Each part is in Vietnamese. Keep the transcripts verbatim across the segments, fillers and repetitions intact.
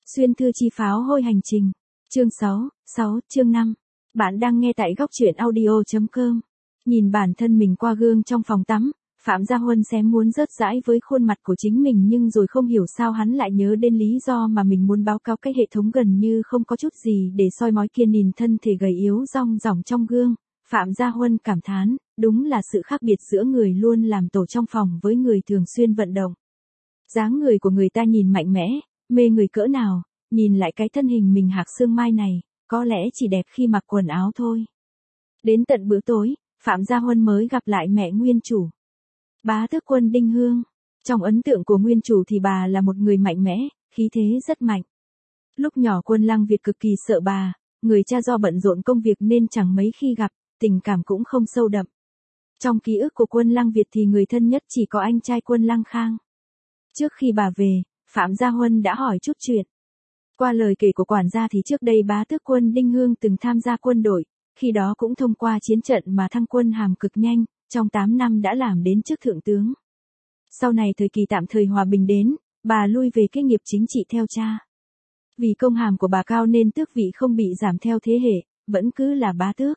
Xuyên thư chi pháo hôi hành trình. Chương sáu, sáu, chương năm. Bạn đang nghe tại góc truyện audio.com. Nhìn bản thân mình qua gương trong phòng tắm, Phạm Gia Huân xém muốn rớt rãi với khuôn mặt của chính mình, nhưng rồi không hiểu sao hắn lại nhớ đến lý do mà mình muốn báo cáo cái hệ thống gần như không có chút gì để soi mói kia. Nhìn thân thể gầy yếu rong ròng trong gương, Phạm Gia Huân cảm thán, đúng là sự khác biệt giữa người luôn làm tổ trong phòng với người thường xuyên vận động. Dáng người của người ta nhìn mạnh mẽ, mê người cỡ nào, nhìn lại cái thân hình mình hạc xương mai này, có lẽ chỉ đẹp khi mặc quần áo thôi. Đến tận bữa tối, Phạm Gia Huân mới gặp lại mẹ nguyên chủ, Bá Tước Quân Đinh Hương. Trong ấn tượng của nguyên chủ thì bà là một người mạnh mẽ, khí thế rất mạnh. Lúc nhỏ Quân Lăng Việt cực kỳ sợ bà, người cha do bận rộn công việc nên chẳng mấy khi gặp, tình cảm cũng không sâu đậm. Trong ký ức của Quân Lăng Việt thì người thân nhất chỉ có anh trai Quân Lăng Khang. Trước khi bà về, Phạm Gia Huân đã hỏi chút chuyện. Qua lời kể của quản gia thì trước đây Bá Tước Quân Đinh Hương từng tham gia quân đội, khi đó cũng thông qua chiến trận mà thăng quân hàm cực nhanh, trong tám năm đã làm đến chức thượng tướng. Sau này thời kỳ tạm thời hòa bình đến, bà lui về cái nghiệp chính trị theo cha. Vì công hàm của bà cao nên tước vị không bị giảm theo thế hệ, vẫn cứ là bá tước.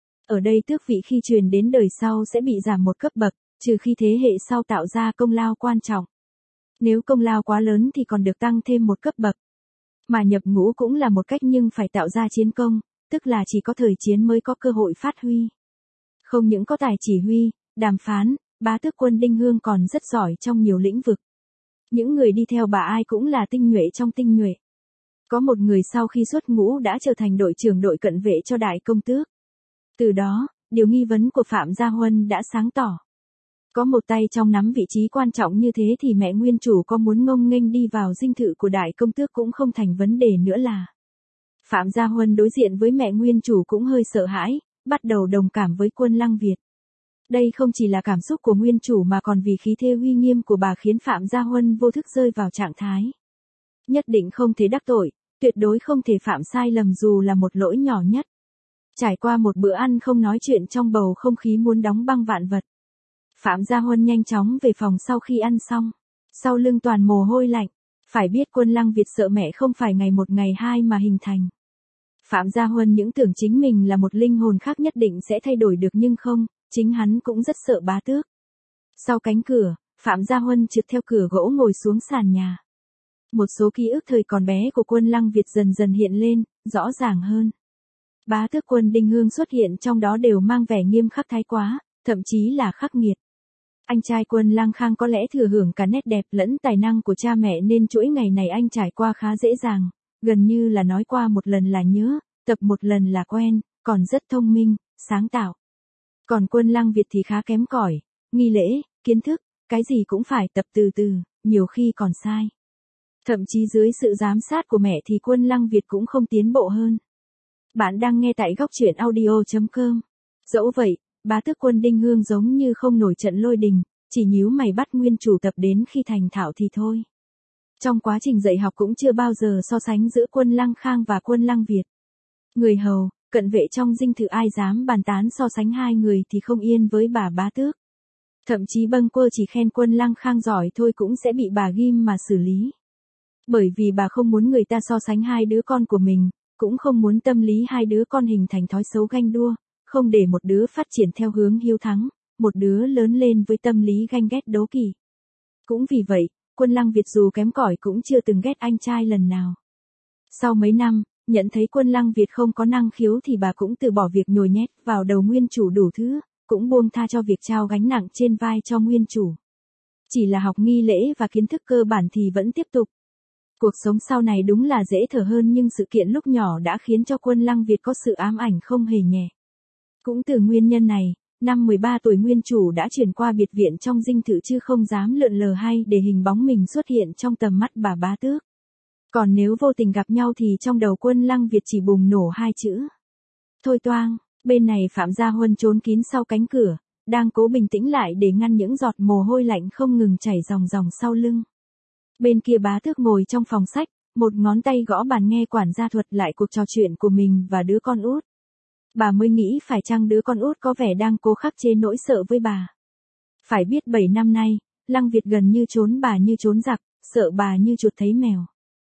Ở đây tước vị khi truyền đến đời sau sẽ bị giảm một cấp bậc, trừ khi thế hệ sau tạo ra công lao quan trọng. Nếu công lao quá lớn thì còn được tăng thêm một cấp bậc. Mà nhập ngũ cũng là một cách, nhưng phải tạo ra chiến công, tức là chỉ có thời chiến mới có cơ hội phát huy. Không những có tài chỉ huy, đàm phán, Bá Tước Quân Đinh Hương còn rất giỏi trong nhiều lĩnh vực. Những người đi theo bà ai cũng là tinh nhuệ trong tinh nhuệ. Có một người sau khi xuất ngũ đã trở thành đội trưởng đội cận vệ cho đại công tước. Từ đó, điều nghi vấn của Phạm Gia Huân đã sáng tỏ. Có một tay trong nắm vị trí quan trọng như thế thì mẹ nguyên chủ có muốn ngông nghênh đi vào dinh thự của đại công tước cũng không thành vấn đề nữa là. Phạm Gia Huân đối diện với mẹ nguyên chủ cũng hơi sợ hãi, bắt đầu đồng cảm với Quân Lăng Việt. Đây không chỉ là cảm xúc của nguyên chủ mà còn vì khí thế uy nghiêm của bà khiến Phạm Gia Huân vô thức rơi vào trạng thái. Nhất định không thể đắc tội, tuyệt đối không thể phạm sai lầm dù là một lỗi nhỏ nhất. Trải qua một bữa ăn không nói chuyện trong bầu không khí muốn đóng băng vạn vật, Phạm Gia Huân nhanh chóng về phòng sau khi ăn xong. Sau lưng toàn mồ hôi lạnh, phải biết Quân Lăng Việt sợ mẹ không phải ngày một ngày hai mà hình thành. Phạm Gia Huân những tưởng chính mình là một linh hồn khác nhất định sẽ thay đổi được, nhưng không, chính hắn cũng rất sợ bá tước. Sau cánh cửa, Phạm Gia Huân trượt theo cửa gỗ ngồi xuống sàn nhà. Một số ký ức thời còn bé của Quân Lăng Việt dần dần hiện lên, rõ ràng hơn. Bá Tước Quân Đinh Hương xuất hiện trong đó đều mang vẻ nghiêm khắc thái quá, thậm chí là khắc nghiệt. Anh trai Quân Lăng Khang có lẽ thừa hưởng cả nét đẹp lẫn tài năng của cha mẹ nên chuỗi ngày này anh trải qua khá dễ dàng, gần như là nói qua một lần là nhớ, tập một lần là quen, còn rất thông minh, sáng tạo. Còn Quân Lăng Việt thì khá kém cỏi, nghi lễ, kiến thức, cái gì cũng phải tập từ từ, nhiều khi còn sai. Thậm chí dưới sự giám sát của mẹ thì Quân Lăng Việt cũng không tiến bộ hơn. Bạn đang nghe tại góc truyện audio.com. Dẫu vậy, Bá Tước Quân Đinh Hương giống như không nổi trận lôi đình, chỉ nhíu mày bắt nguyên chủ tập đến khi thành thạo thì thôi. Trong quá trình dạy học cũng chưa bao giờ so sánh giữa Quân Lăng Khang và Quân Lăng Việt. Người hầu, cận vệ trong dinh thự ai dám bàn tán so sánh hai người thì không yên với bà Bá Tước. Thậm chí bâng quơ chỉ khen Quân Lăng Khang giỏi thôi cũng sẽ bị bà ghim mà xử lý. Bởi vì bà không muốn người ta so sánh hai đứa con của mình, cũng không muốn tâm lý hai đứa con hình thành thói xấu ganh đua, không để một đứa phát triển theo hướng hiếu thắng, một đứa lớn lên với tâm lý ganh ghét đố kỵ. Cũng vì vậy, Quân Lăng Việt dù kém cỏi cũng chưa từng ghét anh trai lần nào. Sau mấy năm, nhận thấy Quân Lăng Việt không có năng khiếu thì bà cũng từ bỏ việc nhồi nhét vào đầu nguyên chủ đủ thứ, cũng buông tha cho việc trao gánh nặng trên vai cho nguyên chủ. Chỉ là học nghi lễ và kiến thức cơ bản thì vẫn tiếp tục. Cuộc sống sau này đúng là dễ thở hơn, nhưng sự kiện lúc nhỏ đã khiến cho Quân Lăng Việt có sự ám ảnh không hề nhẹ. Cũng từ nguyên nhân này, năm mười ba tuổi nguyên chủ đã chuyển qua biệt viện trong dinh thự chứ không dám lượn lờ hay để hình bóng mình xuất hiện trong tầm mắt bà Bá Tước. Còn nếu vô tình gặp nhau thì trong đầu Quân Lăng Việt chỉ bùng nổ hai chữ. Thôi toang. Bên này Phạm Gia Huân trốn kín sau cánh cửa, đang cố bình tĩnh lại để ngăn những giọt mồ hôi lạnh không ngừng chảy ròng ròng sau lưng. Bên kia Bá Tước ngồi trong phòng sách, một ngón tay gõ bàn nghe quản gia thuật lại cuộc trò chuyện của mình và đứa con út. Bà mới nghĩ phải chăng đứa con út có vẻ đang cố khắc chế nỗi sợ với bà. Phải biết bảy năm nay, Lăng Việt gần như trốn bà như trốn giặc, sợ bà như chuột thấy mèo.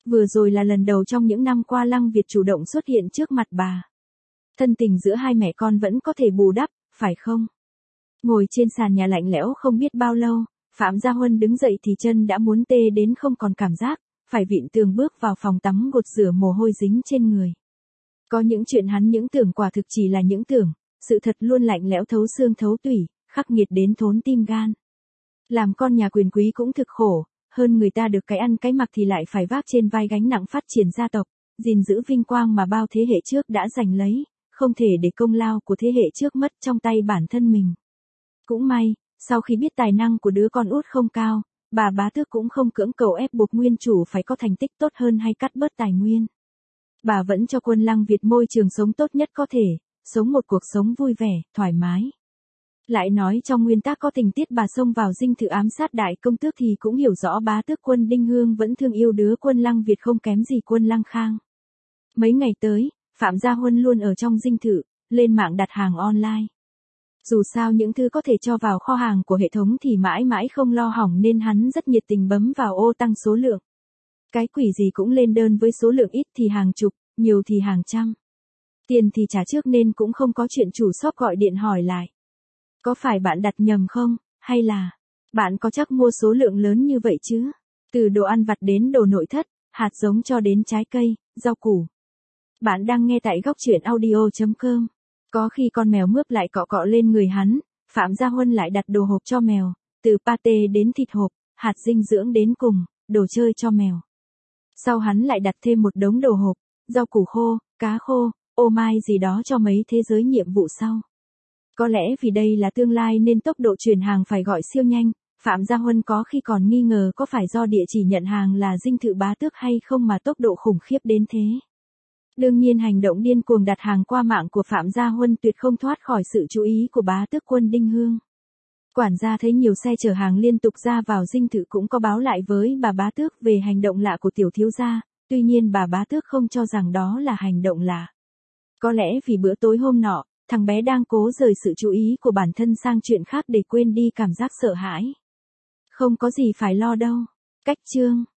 Vừa rồi là lần đầu trong những năm qua Lăng Việt chủ động xuất hiện trước mặt bà. Thân tình giữa hai mẹ con vẫn có thể bù đắp, phải không? Ngồi trên sàn nhà lạnh lẽo không biết bao lâu, Phạm Gia Huân đứng dậy thì chân đã muốn tê đến không còn cảm giác, phải vịn tường bước vào phòng tắm gột rửa mồ hôi dính trên người. Có những chuyện hắn những tưởng quả thực chỉ là những tưởng, sự thật luôn lạnh lẽo thấu xương thấu tủy, khắc nghiệt đến thốn tim gan. Làm con nhà quyền quý cũng thực khổ, hơn người ta được cái ăn cái mặc thì lại phải vác trên vai gánh nặng phát triển gia tộc, gìn giữ vinh quang mà bao thế hệ trước đã giành lấy, không thể để công lao của thế hệ trước mất trong tay bản thân mình. Cũng may, sau khi biết tài năng của đứa con út không cao, bà Bá Tước cũng không cưỡng cầu ép buộc nguyên chủ phải có thành tích tốt hơn hay cắt bớt tài nguyên. Bà vẫn cho quân Lăng Việt môi trường sống tốt nhất có thể, sống một cuộc sống vui vẻ, thoải mái. Lại nói trong nguyên tắc có tình tiết bà xông vào dinh thự ám sát đại công tước thì cũng hiểu rõ Bá Tước quân Đinh Hương vẫn thương yêu đứa quân Lăng Việt không kém gì quân Lăng Khang. Mấy ngày tới, Phạm Gia Huân luôn ở trong dinh thự, lên mạng đặt hàng online. Dù sao những thứ có thể cho vào kho hàng của hệ thống thì mãi mãi không lo hỏng nên hắn rất nhiệt tình bấm vào ô tăng số lượng. Cái quỷ gì cũng lên đơn với số lượng ít thì hàng chục, nhiều thì hàng trăm. Tiền thì trả trước nên cũng không có chuyện chủ shop gọi điện hỏi lại. Có phải bạn đặt nhầm không, hay là bạn có chắc mua số lượng lớn như vậy chứ? Từ đồ ăn vặt đến đồ nội thất, hạt giống cho đến trái cây, rau củ. Bạn đang nghe tại góc truyện audio chấm com. Có khi con mèo mướp lại cọ cọ lên người hắn, Phạm Gia Huân lại đặt đồ hộp cho mèo, từ pate đến thịt hộp, hạt dinh dưỡng đến cùng, đồ chơi cho mèo. Sau hắn lại đặt thêm một đống đồ hộp, rau củ khô, cá khô, ô mai gì đó cho mấy thế giới nhiệm vụ sau. Có lẽ vì đây là tương lai nên tốc độ chuyển hàng phải gọi siêu nhanh, Phạm Gia Huân có khi còn nghi ngờ có phải do địa chỉ nhận hàng là dinh thự Bá Tước hay không mà tốc độ khủng khiếp đến thế. Đương nhiên hành động điên cuồng đặt hàng qua mạng của Phạm Gia Huân tuyệt không thoát khỏi sự chú ý của Bá Tước quân Đinh Hương. Quản gia thấy nhiều xe chở hàng liên tục ra vào dinh thự cũng có báo lại với bà Bá Tước về hành động lạ của tiểu thiếu gia, tuy nhiên bà Bá Tước không cho rằng đó là hành động lạ. Có lẽ vì bữa tối hôm nọ, thằng bé đang cố rời sự chú ý của bản thân sang chuyện khác để quên đi cảm giác sợ hãi. Không có gì phải lo đâu. Cách chương